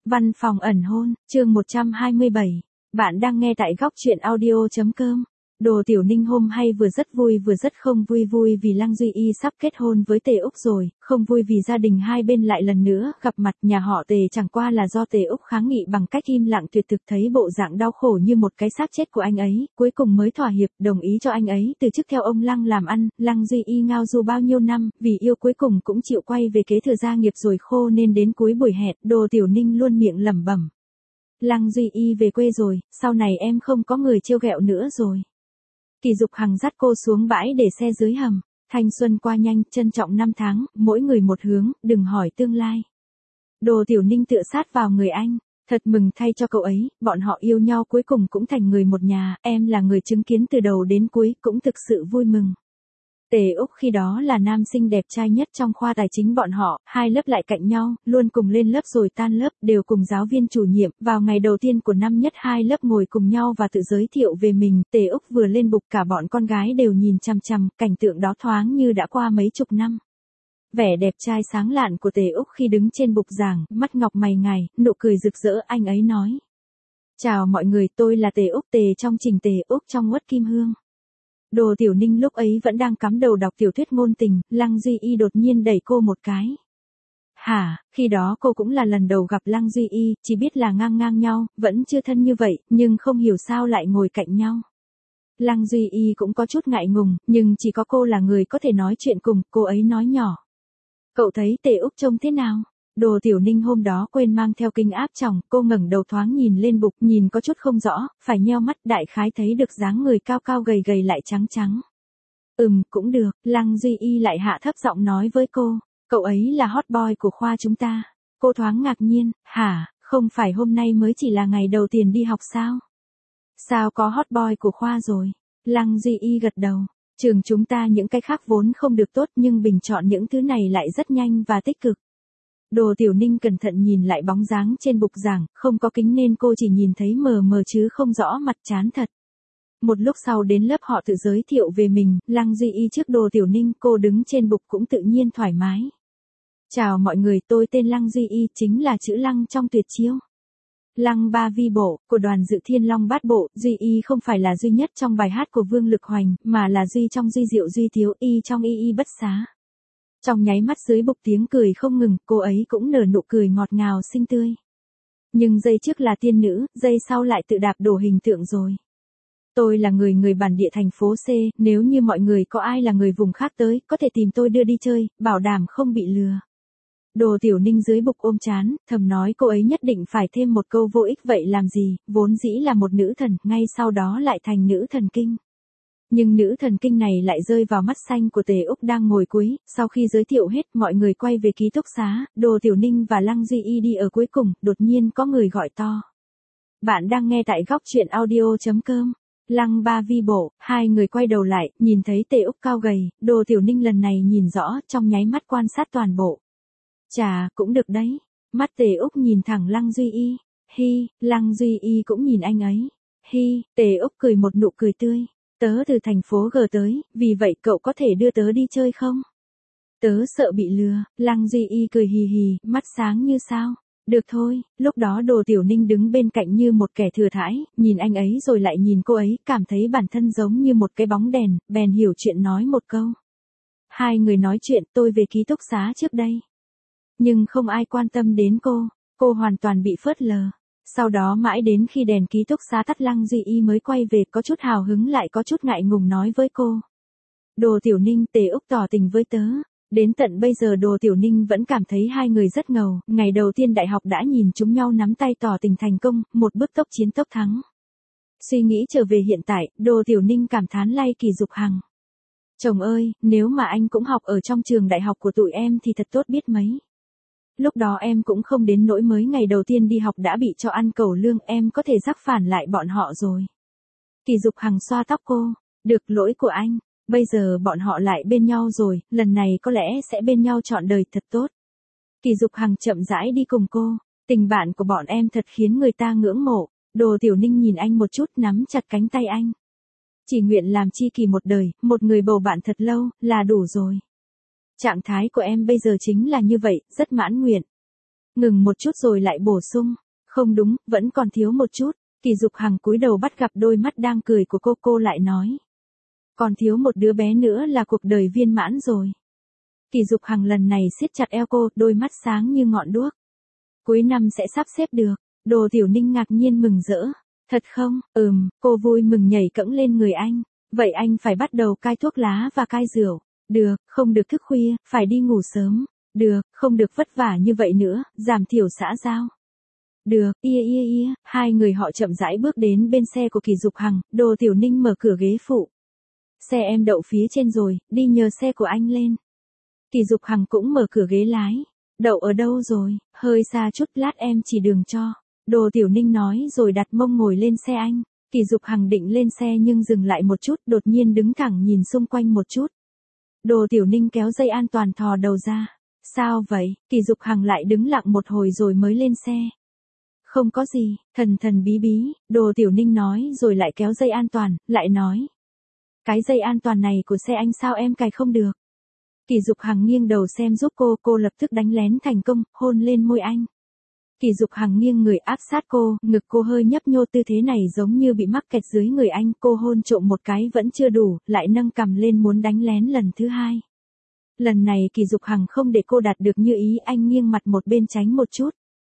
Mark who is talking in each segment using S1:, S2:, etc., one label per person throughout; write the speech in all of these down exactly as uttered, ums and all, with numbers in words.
S1: Văn phòng ẩn hôn, chương một trăm hai mươi bảy. Bạn đang nghe tại góc truyện audio chấm com. Đồ Tiểu Ninh hôm hay vừa rất vui vừa rất không vui. Vui vì Lăng Duy Y sắp kết hôn với Tề Úc rồi, không vui vì gia đình hai bên lại lần nữa gặp mặt. Nhà họ Tề chẳng qua là do Tề Úc kháng nghị bằng cách im lặng tuyệt thực, thấy bộ dạng đau khổ như một cái xác chết của anh ấy, cuối cùng mới thỏa hiệp, đồng ý cho anh ấy từ chức theo ông Lăng làm ăn. Lăng Duy Y ngao du bao nhiêu năm, vì yêu cuối cùng cũng chịu quay về kế thừa gia nghiệp rồi, khô nên đến cuối buổi hẹn, Đồ Tiểu Ninh luôn miệng lẩm bẩm: Lăng Duy Y về quê rồi, sau này em không có người trêu ghẹo nữa rồi. Kỳ Dục Hằng dắt cô xuống bãi để xe dưới hầm. Thanh xuân qua nhanh, trân trọng năm tháng, mỗi người một hướng, đừng hỏi tương lai. Đồ Tiểu Ninh tựa sát vào người anh. Thật mừng thay cho cậu ấy, bọn họ yêu nhau cuối cùng cũng thành người một nhà, em là người chứng kiến từ đầu đến cuối, cũng thực sự vui mừng. Tề Úc khi đó là nam sinh đẹp trai nhất trong khoa tài chính bọn họ, hai lớp lại cạnh nhau, luôn cùng lên lớp rồi tan lớp, đều cùng giáo viên chủ nhiệm. Vào ngày đầu tiên của năm nhất hai lớp ngồi cùng nhau và tự giới thiệu về mình, Tề Úc vừa lên bục cả bọn con gái đều nhìn chằm chằm, cảnh tượng đó thoáng như đã qua mấy chục năm. Vẻ đẹp trai sáng lạn của Tề Úc khi đứng trên bục giảng, mắt ngọc mày ngài, nụ cười rực rỡ, anh ấy nói: Chào mọi người, tôi là Tề Úc, Tề trong Trình Tề, Úc trong Uất Kim Hương. Đồ Tiểu Ninh lúc ấy vẫn đang cắm đầu đọc tiểu thuyết ngôn tình, Lăng Duy Y đột nhiên đẩy cô một cái. Hả, khi đó cô cũng là lần đầu gặp Lăng Duy Y, chỉ biết là ngang ngang nhau, vẫn chưa thân như vậy, nhưng không hiểu sao lại ngồi cạnh nhau. Lăng Duy Y cũng có chút ngại ngùng, nhưng chỉ có cô là người có thể nói chuyện cùng, cô ấy nói nhỏ: Cậu thấy Tề Úc trông thế nào? Đồ Tiểu Ninh hôm đó quên mang theo kính áp tròng, cô ngẩng đầu thoáng nhìn lên bục, nhìn có chút không rõ, phải nheo mắt, đại khái thấy được dáng người cao cao gầy gầy lại trắng trắng. Ừm, cũng được. Lăng Duy Y lại hạ thấp giọng nói với cô: Cậu ấy là hot boy của khoa chúng ta. Cô thoáng ngạc nhiên: Hả, không phải hôm nay mới chỉ là ngày đầu tiên đi học sao? Sao có hot boy của khoa rồi? Lăng Duy Y gật đầu. Trường chúng ta những cái khác vốn không được tốt, nhưng bình chọn những thứ này lại rất nhanh và tích cực. Đồ Tiểu Ninh cẩn thận nhìn lại bóng dáng trên bục giảng, không có kính nên cô chỉ nhìn thấy mờ mờ chứ không rõ mặt chán thật. Một lúc sau đến lớp họ tự giới thiệu về mình, Lăng Duy Y trước Đồ Tiểu Ninh, cô đứng trên bục cũng tự nhiên thoải mái. Chào mọi người, tôi tên Lăng Duy Y, chính là chữ Lăng trong tuyệt chiêu. Lăng ba vi bộ, của đoàn dự Thiên Long Bát Bộ. Duy Y không phải là duy nhất trong bài hát của Vương Lực Hoành, mà là duy trong duy diệu duy thiếu, y trong y y bất xá. Trong nháy mắt dưới bục tiếng cười không ngừng, cô ấy cũng nở nụ cười ngọt ngào xinh tươi. Nhưng giây trước là tiên nữ, giây sau lại tự đạp đổ hình tượng rồi. Tôi là người người bản địa thành phố C, nếu như mọi người có ai là người vùng khác tới, có thể tìm tôi đưa đi chơi, bảo đảm không bị lừa. Đồ Tiểu Ninh dưới bục ôm chán, thầm nói cô ấy nhất định phải thêm một câu vô ích, vậy làm gì, vốn dĩ là một nữ thần, ngay sau đó lại thành nữ thần kinh. Nhưng nữ thần kinh này lại rơi vào mắt xanh của Tề Úc đang ngồi cuối. Sau khi giới thiệu hết, mọi người quay về ký túc xá, Đồ Tiểu Ninh và Lăng Duy Y đi ở cuối cùng, đột nhiên có người gọi to. Bạn đang nghe tại góc truyện audio chấm com. Lăng ba vi bộ, hai người quay đầu lại, nhìn thấy Tề Úc cao gầy, Đồ Tiểu Ninh lần này nhìn rõ, trong nháy mắt quan sát toàn bộ. Chà, cũng được đấy. Mắt Tề Úc nhìn thẳng Lăng Duy Y. Hi, Lăng Duy Y cũng nhìn anh ấy. Hi, Tề Úc cười một nụ cười tươi. Tớ từ thành phố G tới, vì vậy cậu có thể đưa tớ đi chơi không? Tớ sợ bị lừa. Lăng Duy Y cười hì hì, mắt sáng như sao. Được thôi. Lúc đó Đồ Tiểu Ninh đứng bên cạnh như một kẻ thừa thãi, nhìn anh ấy rồi lại nhìn cô ấy, cảm thấy bản thân giống như một cái bóng đèn, bèn hiểu chuyện nói một câu. Hai người nói chuyện, tôi về ký túc xá trước đây. Nhưng không ai quan tâm đến cô, cô hoàn toàn bị phớt lờ. Sau đó mãi đến khi đèn ký túc xá tắt, Lăng Duy Y mới quay về, có chút hào hứng lại có chút ngại ngùng nói với cô. Đồ Tiểu Ninh, Tề Úc tỏ tình với tớ. Đến tận bây giờ Đồ Tiểu Ninh vẫn cảm thấy hai người rất ngầu, ngày đầu tiên đại học đã nhìn chúng nhau nắm tay tỏ tình thành công, một bước tốc chiến tốc thắng. Suy nghĩ trở về hiện tại, Đồ Tiểu Ninh cảm thán lay Kỳ Dục Hằng. Chồng ơi, nếu mà anh cũng học ở trong trường đại học của tụi em thì thật tốt biết mấy. Lúc đó em cũng không đến nỗi mới ngày đầu tiên đi học đã bị cho ăn cẩu lương, em có thể rắc phản lại bọn họ rồi. Kỳ Dục Hằng xoa tóc cô. Được, lỗi của anh. Bây giờ bọn họ lại bên nhau rồi, lần này có lẽ sẽ bên nhau trọn đời, thật tốt. Kỳ Dục Hằng chậm rãi đi cùng cô. Tình bạn của bọn em thật khiến người ta ngưỡng mộ. Đồ Tiểu Ninh nhìn anh một chút, nắm chặt cánh tay anh. Chỉ nguyện làm tri kỷ một đời, một người bầu bạn thật lâu, là đủ rồi. Trạng thái của em bây giờ chính là như vậy, rất mãn nguyện. Ngừng một chút rồi lại bổ sung. Không đúng, vẫn còn thiếu một chút. Kỳ Dục Hằng cúi đầu bắt gặp đôi mắt đang cười của cô, cô lại nói. Còn thiếu một đứa bé nữa là cuộc đời viên mãn rồi. Kỳ Dục Hằng lần này siết chặt eo cô, đôi mắt sáng như ngọn đuốc. Cuối năm sẽ sắp xếp được. Đồ Tiểu Ninh ngạc nhiên mừng rỡ. Thật không? Ừm, cô vui mừng nhảy cẫng lên người anh. Vậy anh phải bắt đầu cai thuốc lá và cai rượu. Được, không được thức khuya, phải đi ngủ sớm. Được, không được vất vả như vậy nữa, giảm thiểu xã giao. Được, ia ia ia, hai người họ chậm rãi bước đến bên xe của Kỳ Dục Hằng, Đồ Tiểu Ninh mở cửa ghế phụ. Xe em đậu phía trên rồi, đi nhờ xe của anh lên. Kỳ Dục Hằng cũng mở cửa ghế lái. Đậu ở đâu rồi, hơi xa chút, lát em chỉ đường cho. Đồ Tiểu Ninh nói rồi đặt mông ngồi lên xe anh. Kỳ Dục Hằng định lên xe nhưng dừng lại một chút, đột nhiên đứng thẳng nhìn xung quanh một chút. Đồ Tiểu Ninh kéo dây an toàn thò đầu ra. Sao vậy? Kỳ Dục Hằng lại đứng lặng một hồi rồi mới lên xe. Không có gì, thần thần bí bí, Đồ Tiểu Ninh nói rồi lại kéo dây an toàn, lại nói. Cái dây an toàn này của xe anh sao em cài không được? Kỳ Dục Hằng nghiêng đầu xem giúp cô, cô lập tức đánh lén thành công, hôn lên môi anh. Kỳ Dục Hằng nghiêng người áp sát cô, ngực cô hơi nhấp nhô, tư thế này giống như bị mắc kẹt dưới người anh, cô hôn trộm một cái vẫn chưa đủ, lại nâng cằm lên muốn đánh lén lần thứ hai. Lần này Kỳ Dục Hằng không để cô đạt được như ý, anh nghiêng mặt một bên tránh một chút.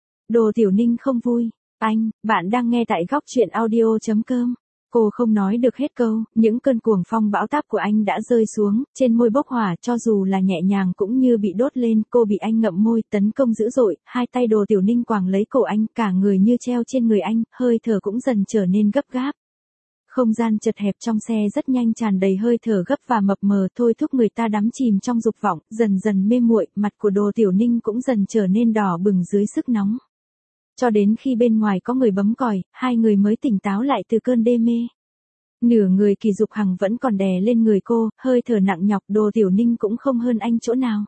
S1: Đồ Tiểu Ninh không vui. Anh, bạn đang nghe tại góc truyện audio chấm com. Cô không nói được hết câu, những cơn cuồng phong bão táp của anh đã rơi xuống, trên môi bốc hỏa, cho dù là nhẹ nhàng cũng như bị đốt lên, cô bị anh ngậm môi, tấn công dữ dội, hai tay Đồ Tiểu Ninh quàng lấy cổ anh, cả người như treo trên người anh, hơi thở cũng dần trở nên gấp gáp. Không gian chật hẹp trong xe rất nhanh tràn đầy hơi thở gấp và mập mờ, thôi thúc người ta đắm chìm trong dục vọng, dần dần mê muội, mặt của Đồ Tiểu Ninh cũng dần trở nên đỏ bừng dưới sức nóng. Cho đến khi bên ngoài có người bấm còi, hai người mới tỉnh táo lại từ cơn đê mê. Nửa người Kỳ Dục Hằng vẫn còn đè lên người cô, hơi thở nặng nhọc, Đồ Tiểu Ninh cũng không hơn anh chỗ nào.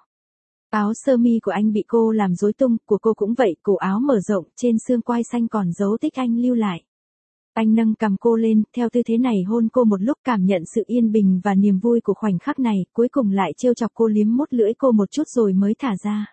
S1: Áo sơ mi của anh bị cô làm rối tung, của cô cũng vậy, cổ áo mở rộng, trên xương quai xanh còn dấu tích anh lưu lại. Anh nâng cằm cô lên, theo tư thế này hôn cô một lúc, cảm nhận sự yên bình và niềm vui của khoảnh khắc này, cuối cùng lại trêu chọc cô, liếm mốt lưỡi cô một chút rồi mới thả ra.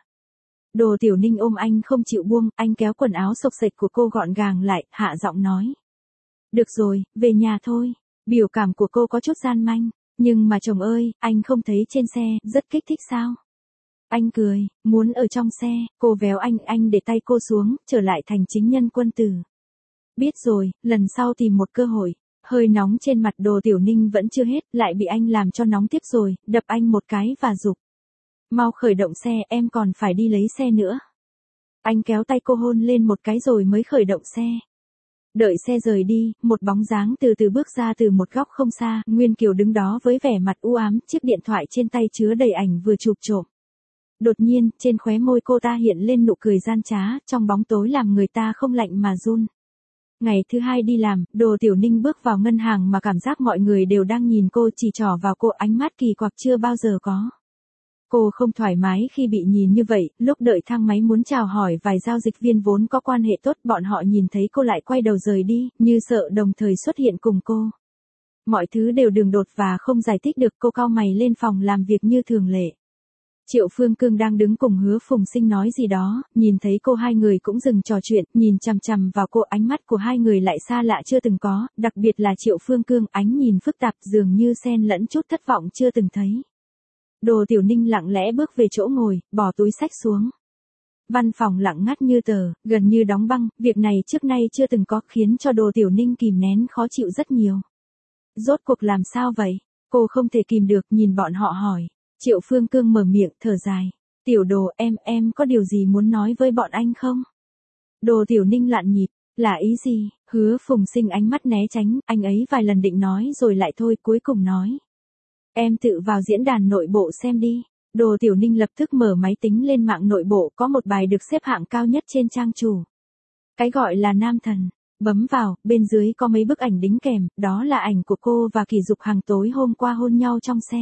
S1: Đồ Tiểu Ninh ôm anh không chịu buông, anh kéo quần áo xộc xệch của cô gọn gàng lại, hạ giọng nói. Được rồi, về nhà thôi. Biểu cảm của cô có chút gian manh. Nhưng mà chồng ơi, anh không thấy trên xe, rất kích thích sao? Anh cười, muốn ở trong xe, cô véo anh, anh để tay cô xuống, trở lại thành chính nhân quân tử. Biết rồi, lần sau tìm một cơ hội. Hơi nóng trên mặt Đồ Tiểu Ninh vẫn chưa hết, lại bị anh làm cho nóng tiếp rồi, đập anh một cái và giục. Mau khởi động xe, em còn phải đi lấy xe nữa. Anh kéo tay cô hôn lên một cái rồi mới khởi động xe. Đợi xe rời đi, một bóng dáng từ từ bước ra từ một góc không xa, Nguyên Kiều đứng đó với vẻ mặt u ám, chiếc điện thoại trên tay chứa đầy ảnh vừa chụp trộm. Đột nhiên, trên khóe môi cô ta hiện lên nụ cười gian trá, trong bóng tối làm người ta không lạnh mà run. Ngày thứ hai đi làm, Đồ Tiểu Ninh bước vào ngân hàng mà cảm giác mọi người đều đang nhìn cô, chỉ trỏ vào cô, ánh mắt kỳ quặc chưa bao giờ có. Cô không thoải mái khi bị nhìn như vậy, lúc đợi thang máy muốn chào hỏi vài giao dịch viên vốn có quan hệ tốt, bọn họ nhìn thấy cô lại quay đầu rời đi, như sợ đồng thời xuất hiện cùng cô. Mọi thứ đều đường đột và không giải thích được, cô cau mày lên phòng làm việc như thường lệ. Triệu Phương Cương đang đứng cùng Hứa Phùng Sinh nói gì đó, nhìn thấy cô hai người cũng dừng trò chuyện, nhìn chằm chằm vào cô, ánh mắt của hai người lại xa lạ chưa từng có, đặc biệt là Triệu Phương Cương, ánh nhìn phức tạp dường như xen lẫn chút thất vọng chưa từng thấy. Đồ Tiểu Ninh lặng lẽ bước về chỗ ngồi, bỏ túi xách xuống. Văn phòng lặng ngắt như tờ, gần như đóng băng, việc này trước nay chưa từng có, khiến cho Đồ Tiểu Ninh kìm nén khó chịu rất nhiều. Rốt cuộc làm sao vậy? Cô không thể kìm được, nhìn bọn họ hỏi. Triệu Phương Cương mở miệng, thở dài. Tiểu Đồ, em, em có điều gì muốn nói với bọn anh không? Đồ Tiểu Ninh lặn nhịp, là ý gì? Hứa Phùng Sinh ánh mắt né tránh, anh ấy vài lần định nói rồi lại thôi, cuối cùng nói. Em tự vào diễn đàn nội bộ xem đi. Đồ Tiểu Ninh lập tức mở máy tính lên mạng nội bộ, có một bài được xếp hạng cao nhất trên trang chủ. Cái gọi là nam thần. Bấm vào, bên dưới có mấy bức ảnh đính kèm, đó là ảnh của cô và Kỳ Dục Hằng tối hôm qua hôn nhau trong xe.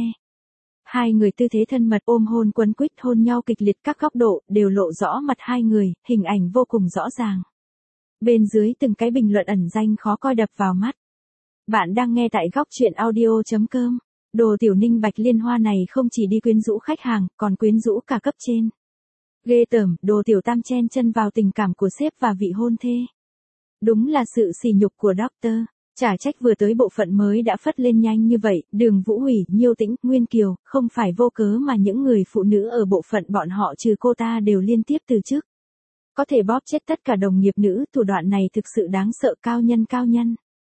S1: Hai người tư thế thân mật, ôm hôn quấn quýt, hôn nhau kịch liệt, các góc độ đều lộ rõ mặt hai người, hình ảnh vô cùng rõ ràng. Bên dưới từng cái bình luận ẩn danh khó coi đập vào mắt. Bạn đang nghe tại góc truyện audio chấm com. Đồ Tiểu Ninh Bạch Liên Hoa này không chỉ đi quyến rũ khách hàng, còn quyến rũ cả cấp trên. Ghê tởm, Đồ Tiểu Tam chen chân vào tình cảm của sếp và vị hôn thê. Đúng là sự sỉ nhục của Doctor. Chả trách vừa tới bộ phận mới đã phất lên nhanh như vậy, Đường Vũ Hủy, Nhiêu Tĩnh, Nguyên Kiều, không phải vô cớ mà những người phụ nữ ở bộ phận bọn họ trừ cô ta đều liên tiếp từ chức. Có thể bóp chết tất cả đồng nghiệp nữ, thủ đoạn này thực sự đáng sợ, cao nhân cao nhân.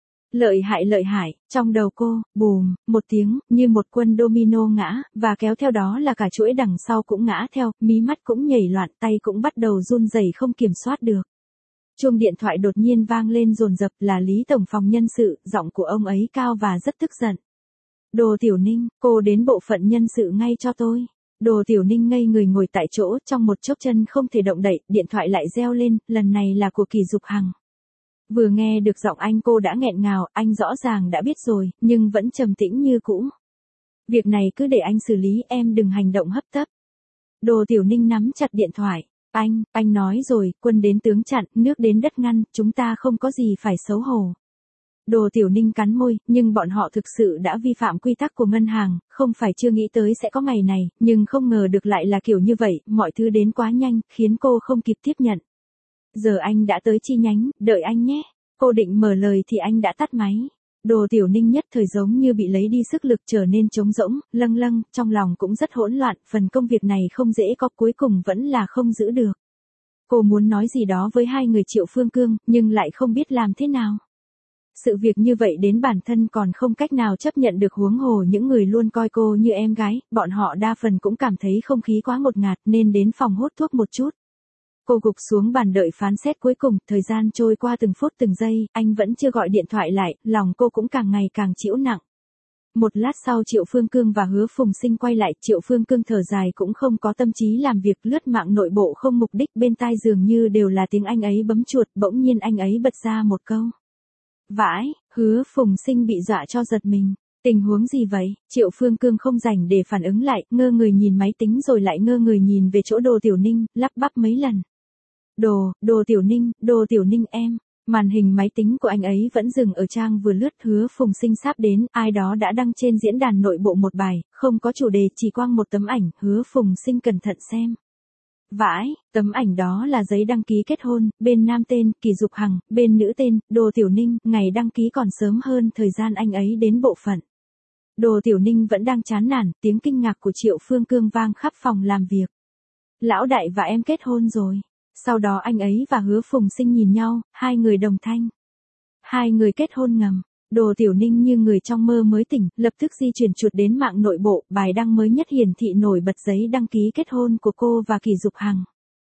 S1: Lợi hại lợi hại, trong đầu cô, bùm, một tiếng, như một quân domino ngã, và kéo theo đó là cả chuỗi đằng sau cũng ngã theo, mí mắt cũng nhảy loạn, tay cũng bắt đầu run rẩy không kiểm soát được. Chuông điện thoại đột nhiên vang lên dồn dập, là Lý Tổng phòng nhân sự, giọng của ông ấy cao và rất tức giận. Đồ Tiểu Ninh, cô đến bộ phận nhân sự ngay cho tôi. Đồ Tiểu Ninh ngây người ngồi tại chỗ, trong một chốc chân không thể động đậy, điện thoại lại reo lên, lần này là của Kỳ Dục Hằng. Vừa nghe được giọng anh cô đã nghẹn ngào, anh rõ ràng đã biết rồi, nhưng vẫn trầm tĩnh như cũ. Việc này cứ để anh xử lý, em đừng hành động hấp tấp. Đồ Tiểu Ninh nắm chặt điện thoại. Anh, anh nói rồi, quân đến tướng chặn, nước đến đất ngăn, chúng ta không có gì phải xấu hổ. Đồ Tiểu Ninh cắn môi, nhưng bọn họ thực sự đã vi phạm quy tắc của ngân hàng, không phải chưa nghĩ tới sẽ có ngày này, nhưng không ngờ được lại là kiểu như vậy, mọi thứ đến quá nhanh, khiến cô không kịp tiếp nhận. Giờ anh đã tới chi nhánh, đợi anh nhé. Cô định mở lời thì anh đã tắt máy. Đồ Tiểu Ninh nhất thời giống như bị lấy đi sức lực, trở nên trống rỗng, lâng lâng, trong lòng cũng rất hỗn loạn, phần công việc này không dễ có, cuối cùng vẫn là không giữ được. Cô muốn nói gì đó với hai người Triệu Phương Cương, nhưng lại không biết làm thế nào. Sự việc như vậy đến bản thân còn không cách nào chấp nhận được, huống hồ những người luôn coi cô như em gái, bọn họ đa phần cũng cảm thấy không khí quá ngột ngạt nên đến phòng hút thuốc một chút. Cô gục xuống bàn đợi phán xét cuối cùng, thời gian trôi qua từng phút từng giây, anh vẫn chưa gọi điện thoại lại, lòng cô cũng càng ngày càng chịu nặng. Một lát sau Triệu Phương Cương và Hứa Phùng Sinh quay lại, Triệu Phương Cương thở dài cũng không có tâm trí làm việc, lướt mạng nội bộ không mục đích, bên tai dường như đều là tiếng anh ấy bấm chuột, bỗng nhiên anh ấy bật ra một câu. Vãi, Hứa Phùng Sinh bị dọa cho giật mình. Tình huống gì vậy? Triệu Phương Cương không rảnh để phản ứng lại, ngơ người nhìn máy tính rồi lại ngơ người nhìn về chỗ Đồ Tiểu Ninh, lắp bắp mấy lần. Đồ, Đồ Tiểu Ninh, Đồ Tiểu Ninh em. Màn hình máy tính của anh ấy vẫn dừng ở trang vừa lướt, Hứa Phùng Sinh sắp đến, ai đó đã đăng trên diễn đàn nội bộ một bài, không có chủ đề, chỉ quang một tấm ảnh, Hứa Phùng Sinh cẩn thận xem. Vãi, tấm ảnh đó là giấy đăng ký kết hôn, bên nam tên, Kỳ Dục Hằng, bên nữ tên, Đồ Tiểu Ninh, ngày đăng ký còn sớm hơn thời gian anh ấy đến bộ phận. Đồ Tiểu Ninh vẫn đang chán nản, tiếng kinh ngạc của Triệu Phương Cương vang khắp phòng làm việc. Lão đại và em kết hôn rồi. Sau đó anh ấy và Hứa Phùng Sinh nhìn nhau, hai người đồng thanh. Hai người kết hôn ngầm. Đồ Tiểu Ninh như người trong mơ mới tỉnh, lập tức di chuyển chuột đến mạng nội bộ, bài đăng mới nhất hiển thị nổi bật giấy đăng ký kết hôn của cô và Kỳ Dục Hằng.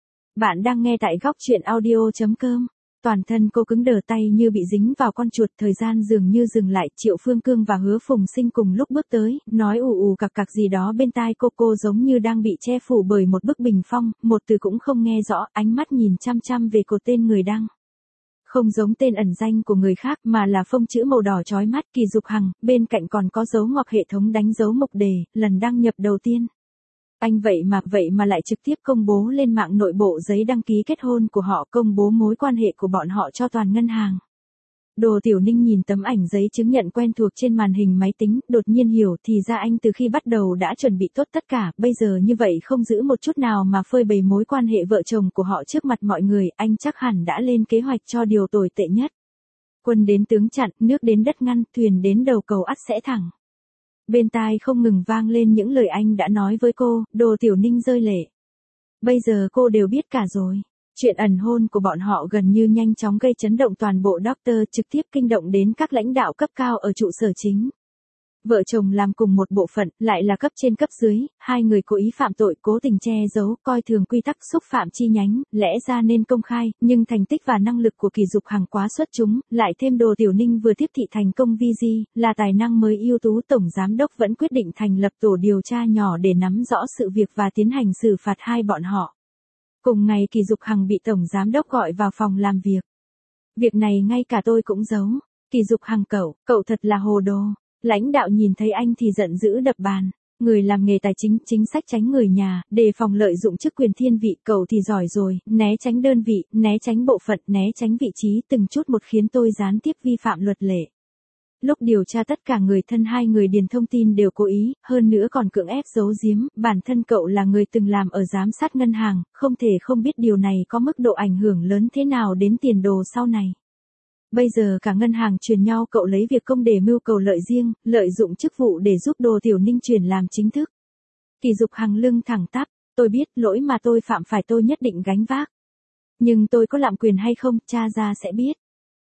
S1: Bạn đang nghe tại góc truyện audio chấm com. Toàn thân cô cứng đờ, tay như bị dính vào con chuột, thời gian dường như dừng lại, Triệu Phương Cương và Hứa Phùng Sinh cùng lúc bước tới, nói ù ù cặc cặc gì đó bên tai cô, cô giống như đang bị che phủ bởi một bức bình phong, một từ cũng không nghe rõ, ánh mắt nhìn chăm chăm về cột tên người đăng. Không giống tên ẩn danh của người khác mà là phông chữ màu đỏ chói mắt, Kỳ Dục Hằng, bên cạnh còn có dấu ngoặc hệ thống đánh dấu mục đề, lần đăng nhập đầu tiên. Anh vậy mà, vậy mà lại trực tiếp công bố lên mạng nội bộ giấy đăng ký kết hôn của họ, công bố mối quan hệ của bọn họ cho toàn ngân hàng. Đồ Tiểu Ninh nhìn tấm ảnh giấy chứng nhận quen thuộc trên màn hình máy tính, đột nhiên hiểu thì ra anh từ khi bắt đầu đã chuẩn bị tốt tất cả, bây giờ như vậy không giữ một chút nào mà phơi bày mối quan hệ vợ chồng của họ trước mặt mọi người, anh chắc hẳn đã lên kế hoạch cho điều tồi tệ nhất. Quân đến tướng chặn, nước đến đất ngăn, thuyền đến đầu cầu ắt sẽ thẳng. Bên tai không ngừng vang lên những lời anh đã nói với cô, Đồ Tiểu Ninh rơi lệ. Bây giờ cô đều biết cả rồi. Chuyện ẩn hôn của bọn họ gần như nhanh chóng gây chấn động toàn bộ Doctor, trực tiếp kinh động đến các lãnh đạo cấp cao ở trụ sở chính. Vợ chồng làm cùng một bộ phận, lại là cấp trên cấp dưới, hai người cố ý phạm tội, cố tình che giấu, coi thường quy tắc, xúc phạm chi nhánh, lẽ ra nên công khai, nhưng thành tích và năng lực của Kỳ Dục Hằng quá xuất chúng, lại thêm Đồ Tiểu Ninh vừa tiếp thị thành công vi di, là tài năng mới ưu tú, tổng giám đốc vẫn quyết định thành lập tổ điều tra nhỏ để nắm rõ sự việc và tiến hành xử phạt hai bọn họ. Cùng ngày Kỳ Dục Hằng bị tổng giám đốc gọi vào phòng làm việc. Việc này ngay cả tôi cũng giấu. Kỳ Dục Hằng, cậu, cậu thật là hồ đồ. Lãnh đạo nhìn thấy anh thì giận dữ đập bàn. Người làm nghề tài chính, chính sách tránh người nhà, đề phòng lợi dụng chức quyền thiên vị, cậu thì giỏi rồi, né tránh đơn vị, né tránh bộ phận, né tránh vị trí từng chút một khiến tôi gián tiếp vi phạm luật lệ. Lúc điều tra tất cả người thân hai người điền thông tin đều cố ý, hơn nữa còn cưỡng ép giấu giếm, bản thân cậu là người từng làm ở giám sát ngân hàng, không thể không biết điều này có mức độ ảnh hưởng lớn thế nào đến tiền đồ sau này. Bây giờ cả ngân hàng truyền nhau cậu lấy việc công để mưu cầu lợi riêng, lợi dụng chức vụ để giúp Đồ Tiểu Ninh chuyển làm chính thức. Kỳ Dục Hằng lưng thẳng tắp, tôi biết lỗi mà tôi phạm phải tôi nhất định gánh vác. Nhưng tôi có lạm quyền hay không, cha ra sẽ biết.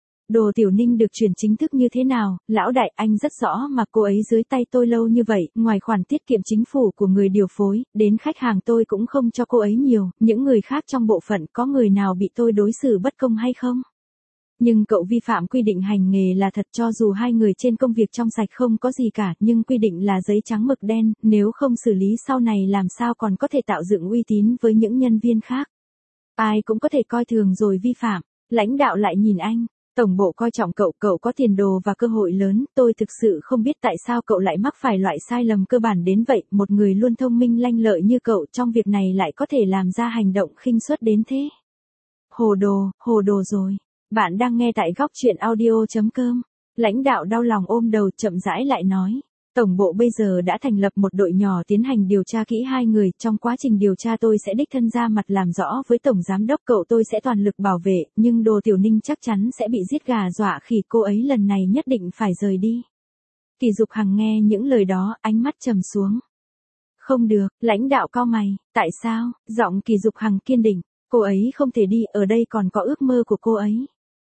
S1: Đồ Tiểu Ninh được chuyển chính thức như thế nào, lão đại anh rất rõ mà cô ấy dưới tay tôi lâu như vậy, ngoài khoản tiết kiệm chính phủ của người điều phối, đến khách hàng tôi cũng không cho cô ấy nhiều, những người khác trong bộ phận có người nào bị tôi đối xử bất công hay không? Nhưng cậu vi phạm quy định hành nghề là thật, cho dù hai người trên công việc trong sạch không có gì cả, nhưng quy định là giấy trắng mực đen, nếu không xử lý sau này làm sao còn có thể tạo dựng uy tín với những nhân viên khác. Ai cũng có thể coi thường rồi vi phạm, lãnh đạo lại nhìn anh. Tổng bộ coi trọng cậu, cậu có tiền đồ và cơ hội lớn, tôi thực sự không biết tại sao cậu lại mắc phải loại sai lầm cơ bản đến vậy, một người luôn thông minh lanh lợi như cậu trong việc này lại có thể làm ra hành động khinh suất đến thế. Hồ đồ, hồ đồ rồi. Bạn đang nghe tại góc chuyện audio chấm com. Lãnh đạo đau lòng ôm đầu chậm rãi lại nói. Tổng bộ bây giờ đã thành lập một đội nhỏ tiến hành điều tra kỹ hai người, trong quá trình điều tra tôi sẽ đích thân ra mặt làm rõ với Tổng Giám đốc, cậu tôi sẽ toàn lực bảo vệ, nhưng Đồ Tiểu Ninh chắc chắn sẽ bị giết gà dọa khỉ, cô ấy lần này nhất định phải rời đi. Kỳ Dục Hằng nghe những lời đó, ánh mắt trầm xuống. Không được, lãnh đạo cau mày, tại sao, giọng Kỳ Dục Hằng kiên định, cô ấy không thể đi, ở đây còn có ước mơ của cô ấy.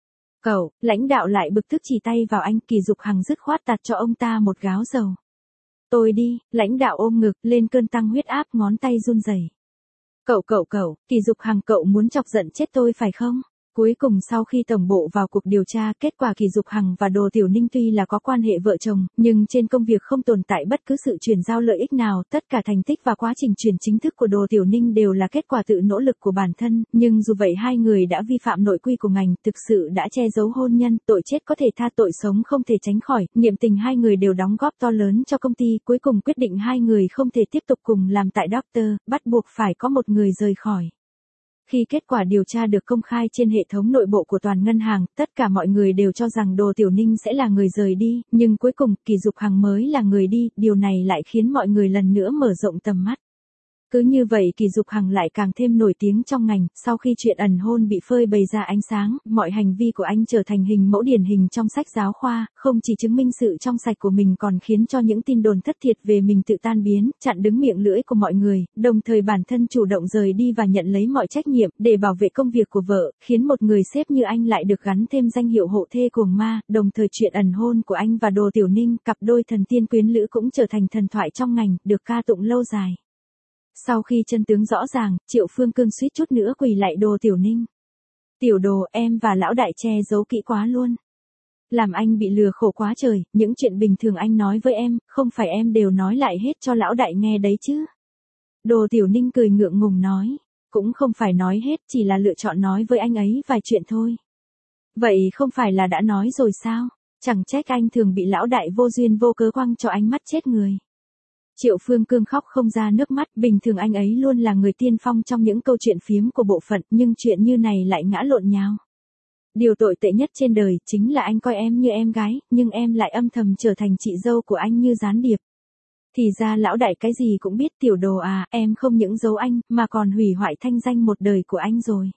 S1: Cậu, lãnh đạo lại bực tức chỉ tay vào anh, Kỳ Dục Hằng dứt khoát tạt cho ông ta một gáo dầu. Tôi đi, lãnh đạo ôm ngực, lên cơn tăng huyết áp, ngón tay run rẩy. Cậu cậu cậu, Kỳ Dục Hằng cậu muốn chọc giận chết tôi phải không? Cuối cùng sau khi tổng bộ vào cuộc điều tra, kết quả Kỳ Dục Hằng và Đồ Tiểu Ninh tuy là có quan hệ vợ chồng, nhưng trên công việc không tồn tại bất cứ sự chuyển giao lợi ích nào, tất cả thành tích và quá trình chuyển chính thức của Đồ Tiểu Ninh đều là kết quả tự nỗ lực của bản thân, nhưng dù vậy hai người đã vi phạm nội quy của ngành, thực sự đã che giấu hôn nhân, tội chết có thể tha, tội sống không thể tránh khỏi, niệm tình hai người đều đóng góp to lớn cho công ty, cuối cùng quyết định hai người không thể tiếp tục cùng làm tại Doctor, bắt buộc phải có một người rời khỏi. Khi kết quả điều tra được công khai trên hệ thống nội bộ của toàn ngân hàng, tất cả mọi người đều cho rằng Đồ Tiểu Ninh sẽ là người rời đi, nhưng cuối cùng Kỳ Dục Hằng mới là người đi, điều này lại khiến mọi người lần nữa mở rộng tầm mắt. Cứ như vậy Kỳ Dục Hằng lại càng thêm nổi tiếng trong ngành, sau khi chuyện ẩn hôn bị phơi bày ra ánh sáng, mọi hành vi của anh trở thành hình mẫu điển hình trong sách giáo khoa, không chỉ chứng minh sự trong sạch của mình còn khiến cho những tin đồn thất thiệt về mình tự tan biến, chặn đứng miệng lưỡi của mọi người, đồng thời bản thân chủ động rời đi và nhận lấy mọi trách nhiệm để bảo vệ công việc của vợ, khiến một người sếp như anh lại được gắn thêm danh hiệu hộ thê cuồng ma, đồng thời chuyện ẩn hôn của anh và Đồ Tiểu Ninh, cặp đôi thần tiên quyến lữ cũng trở thành thần thoại trong ngành, được ca tụng lâu dài. Sau khi chân tướng rõ ràng, Triệu Phương Cương suýt chút nữa quỳ lại Đồ Tiểu Ninh. Tiểu Đồ, em và lão đại che giấu kỹ quá luôn. Làm anh bị lừa khổ quá trời, những chuyện bình thường anh nói với em, không phải em đều nói lại hết cho lão đại nghe đấy chứ. Đồ Tiểu Ninh cười ngượng ngùng nói, cũng không phải nói hết, chỉ là lựa chọn nói với anh ấy vài chuyện thôi. Vậy không phải là đã nói rồi sao? Chẳng trách anh thường bị lão đại vô duyên vô cớ quăng cho ánh mắt chết người. Triệu Phương Cương khóc không ra nước mắt, bình thường anh ấy luôn là người tiên phong trong những câu chuyện phiếm của bộ phận, nhưng chuyện như này lại ngã lộn nhào. Điều tồi tệ nhất trên đời chính là anh coi em như em gái, nhưng em lại âm thầm trở thành chị dâu của anh như gián điệp. Thì ra lão đại cái gì cũng biết. Tiểu Đồ à, em không những giấu anh, mà còn hủy hoại thanh danh một đời của anh rồi.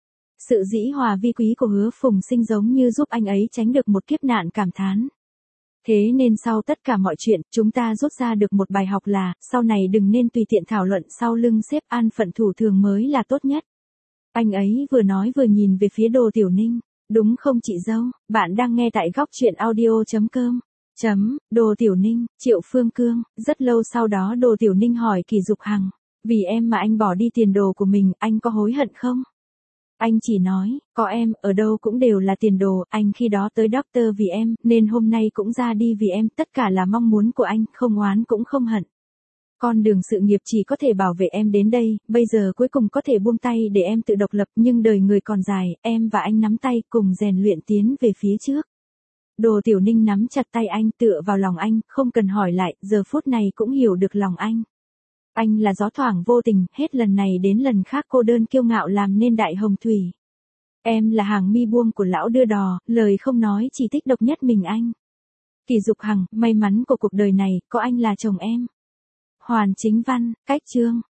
S1: Sự dĩ hòa vi quý của Hứa Phùng Sinh giống như giúp anh ấy tránh được một kiếp nạn, cảm thán. Thế nên sau tất cả mọi chuyện, chúng ta rút ra được một bài học là, sau này đừng nên tùy tiện thảo luận sau lưng sếp, an phận thủ thường mới là tốt nhất. Anh ấy vừa nói vừa nhìn về phía Đồ Tiểu Ninh. Đúng không chị dâu? Bạn đang nghe tại góc chuyện audio chấm com. Chấm, Đồ Tiểu Ninh, Triệu Phương Cương. Rất lâu sau đó Đồ Tiểu Ninh hỏi Kỳ Dục Hằng, vì em mà anh bỏ đi tiền đồ của mình, anh có hối hận không? Anh chỉ nói, có em, ở đâu cũng đều là tiền đồ, anh khi đó tới Doctor vì em, nên hôm nay cũng ra đi vì em, tất cả là mong muốn của anh, không oán cũng không hận. Con đường sự nghiệp chỉ có thể bảo vệ em đến đây, bây giờ cuối cùng có thể buông tay để em tự độc lập, nhưng đời người còn dài, em và anh nắm tay cùng rèn luyện tiến về phía trước. Đồ Tiểu Ninh nắm chặt tay anh, tựa vào lòng anh, không cần hỏi lại, giờ phút này cũng hiểu được lòng anh. Anh là gió thoảng vô tình, hết lần này đến lần khác cô đơn kiêu ngạo làm nên đại hồng thủy. Em là hàng mi buông của lão đưa đò, lời không nói chỉ thích độc nhất mình anh. Kỳ Dục Hằng, may mắn của cuộc đời này, có anh là chồng em. Hoàn Chính Văn, cách chương.